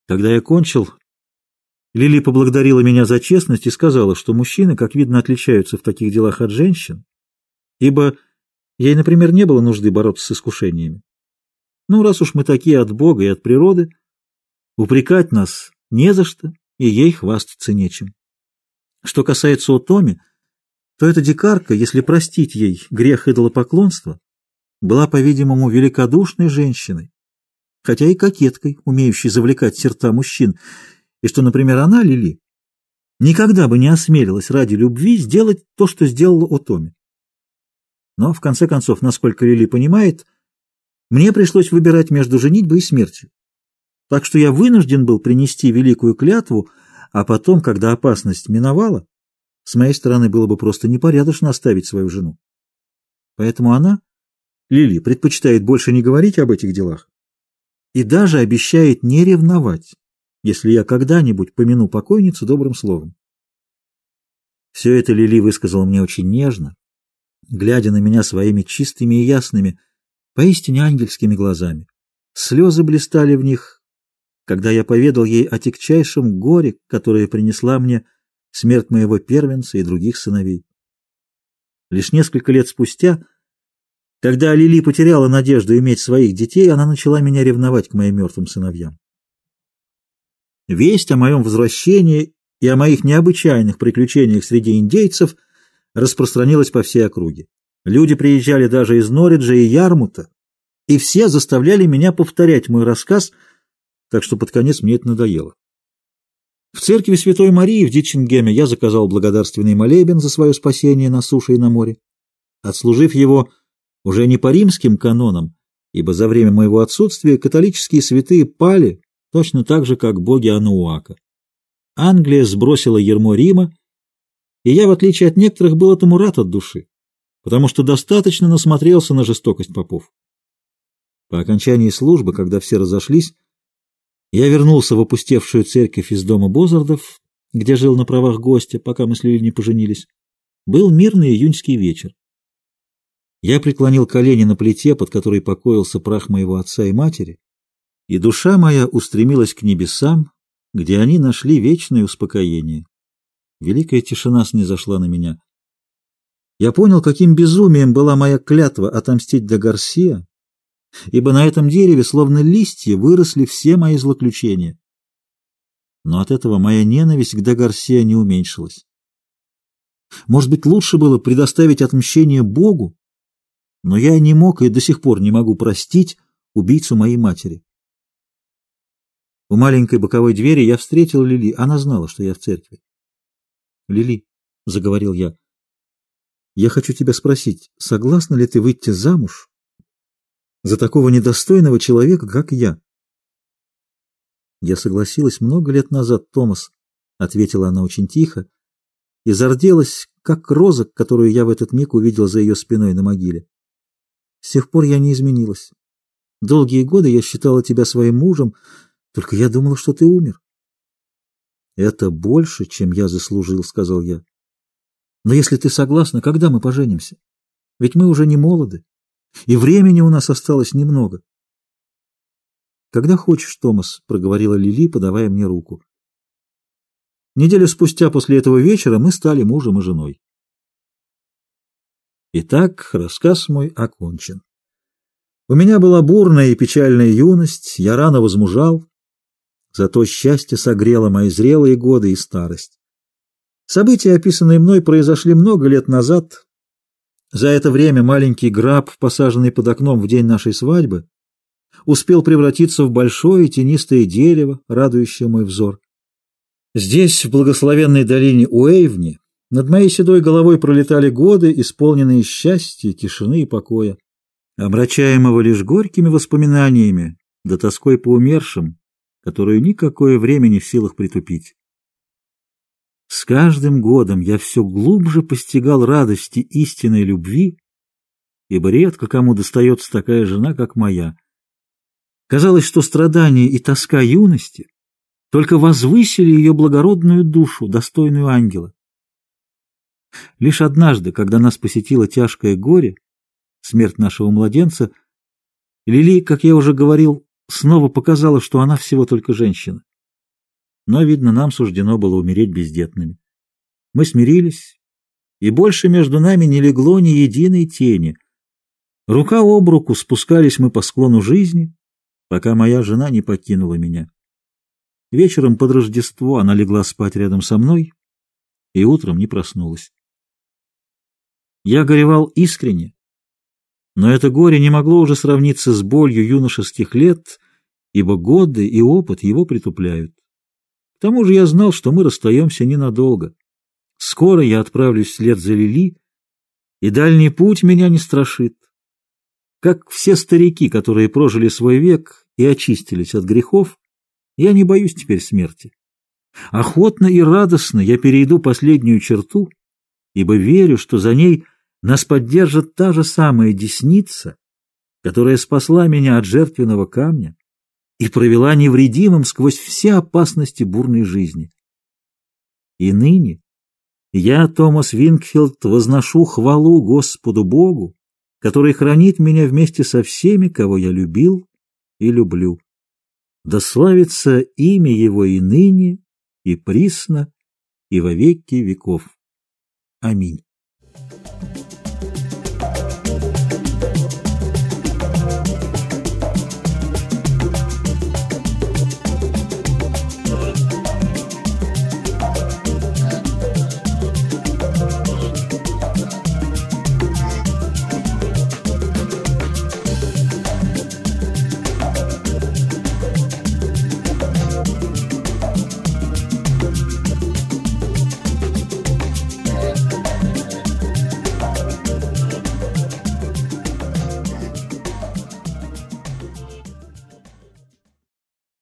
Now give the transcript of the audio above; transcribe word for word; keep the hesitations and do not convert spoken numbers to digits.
Когда я кончил, Лили поблагодарила меня за честность и сказала, что мужчины, как видно, отличаются в таких делах от женщин, ибо ей, например, не было нужды бороться с искушениями. Ну, раз уж мы такие от Бога и от природы, упрекать нас не за что, и ей хвастаться нечем. Что касается Отоми, то эта дикарка, если простить ей грех идолопоклонства, была, по-видимому, великодушной женщиной, хотя и кокеткой, умеющей завлекать сердца мужчин, и что, например, она, Лили, никогда бы не осмелилась ради любви сделать то, что сделала Отоми. Но, в конце концов, насколько Лили понимает, мне пришлось выбирать между женитьбой и смертью. Так что я вынужден был принести великую клятву, а потом, когда опасность миновала, с моей стороны было бы просто непорядочно оставить свою жену. Поэтому она, Лили, предпочитает больше не говорить об этих делах и даже обещает не ревновать, если я когда-нибудь помяну покойницу добрым словом. Все это Лили высказала мне очень нежно, глядя на меня своими чистыми и ясными, поистине ангельскими глазами. Слезы блистали в них, когда я поведал ей о тягчайшем горе, которое принесла мне смерть моего первенца и других сыновей. Лишь несколько лет спустя, когда Лили потеряла надежду иметь своих детей, она начала меня ревновать к моим мертвым сыновьям. Весть о моем возвращении и о моих необычайных приключениях среди индейцев распространилась по всей округе. Люди приезжали даже из Норриджа и Ярмута, и все заставляли меня повторять мой рассказ, так что под конец мне это надоело. В церкви Святой Марии в Дитчингеме я заказал благодарственный молебен за свое спасение на суше и на море, отслужив его уже не по римским канонам, ибо за время моего отсутствия католические святые пали точно так же, как боги Ануака. Англия сбросила ярмо Рима, и я, в отличие от некоторых, был этому рад от души, потому что достаточно насмотрелся на жестокость попов. По окончании службы, когда все разошлись, я вернулся в опустевшую церковь из дома Бозардов, где жил на правах гостя, пока мы с Лили не поженились. Был мирный июньский вечер. Я преклонил колени на плите, под которой покоился прах моего отца и матери, и душа моя устремилась к небесам, где они нашли вечное успокоение. Великая тишина снизошла на меня. Я понял, каким безумием была моя клятва отомстить для Гарсия, ибо на этом дереве, словно листья, выросли все мои злоключения. Но от этого моя ненависть к де Гарсия не уменьшилась. Может быть, лучше было предоставить отмщение Богу, но я не мог и до сих пор не могу простить убийцу моей матери. У маленькой боковой двери я встретил Лили. Она знала, что я в церкви. «Лили», — заговорил я, — «я хочу тебя спросить, согласна ли ты выйти замуж за такого недостойного человека, как я?» «Я согласилась много лет назад, Томас», — ответила она очень тихо, и зарделась, как роза, которую я в этот миг увидел за ее спиной на могиле. «С тех пор я не изменилась. Долгие годы я считала тебя своим мужем, только я думала, что ты умер». «Это больше, чем я заслужил», — сказал я. «Но если ты согласна, когда мы поженимся? Ведь мы уже не молоды, и времени у нас осталось немного». «Когда хочешь, Томас», — проговорила Лили, подавая мне руку. Неделю спустя после этого вечера мы стали мужем и женой. Итак, рассказ мой окончен. У меня была бурная и печальная юность, я рано возмужал, зато счастье согрело мои зрелые годы и старость. События, описанные мной, произошли много лет назад. За это время маленький граб, посаженный под окном в день нашей свадьбы, успел превратиться в большое тенистое дерево, радующее мой взор. Здесь, в благословенной долине Уэйвни, над моей седой головой пролетали годы, исполненные счастья, тишины и покоя, омрачаемого лишь горькими воспоминаниями да тоской по умершим, которую никакое время не в силах притупить. С каждым годом я все глубже постигал радости истинной любви, ибо редко кому достается такая жена, как моя. Казалось, что страдания и тоска юности только возвысили ее благородную душу, достойную ангела. Лишь однажды, когда нас посетило тяжкое горе, смерть нашего младенца, Лили, как я уже говорил, снова показала, что она всего только женщина. но, видно, нам суждено было умереть бездетными. Мы смирились, и больше между нами не легло ни единой тени. Рука об руку спускались мы по склону жизни, пока моя жена не покинула меня. Вечером под Рождество она легла спать рядом со мной и утром не проснулась. Я горевал искренне, но это горе не могло уже сравниться с болью юношеских лет, ибо годы и опыт его притупляют. К тому же я знал, что мы расстаемся ненадолго. Скоро я отправлюсь вслед за Лили, и дальний путь меня не страшит. Как все старики, которые прожили свой век и очистились от грехов, я не боюсь теперь смерти. Охотно и радостно я перейду последнюю черту, ибо верю, что за ней нас поддержит та же самая десница, которая спасла меня от жертвенного камня и провела невредимым сквозь все опасности бурной жизни. И ныне я, Томас Вингфилд, возношу хвалу Господу Богу, который хранит меня вместе со всеми, кого я любил и люблю. Да славится имя Его и ныне, и присно, и во веки веков. Аминь.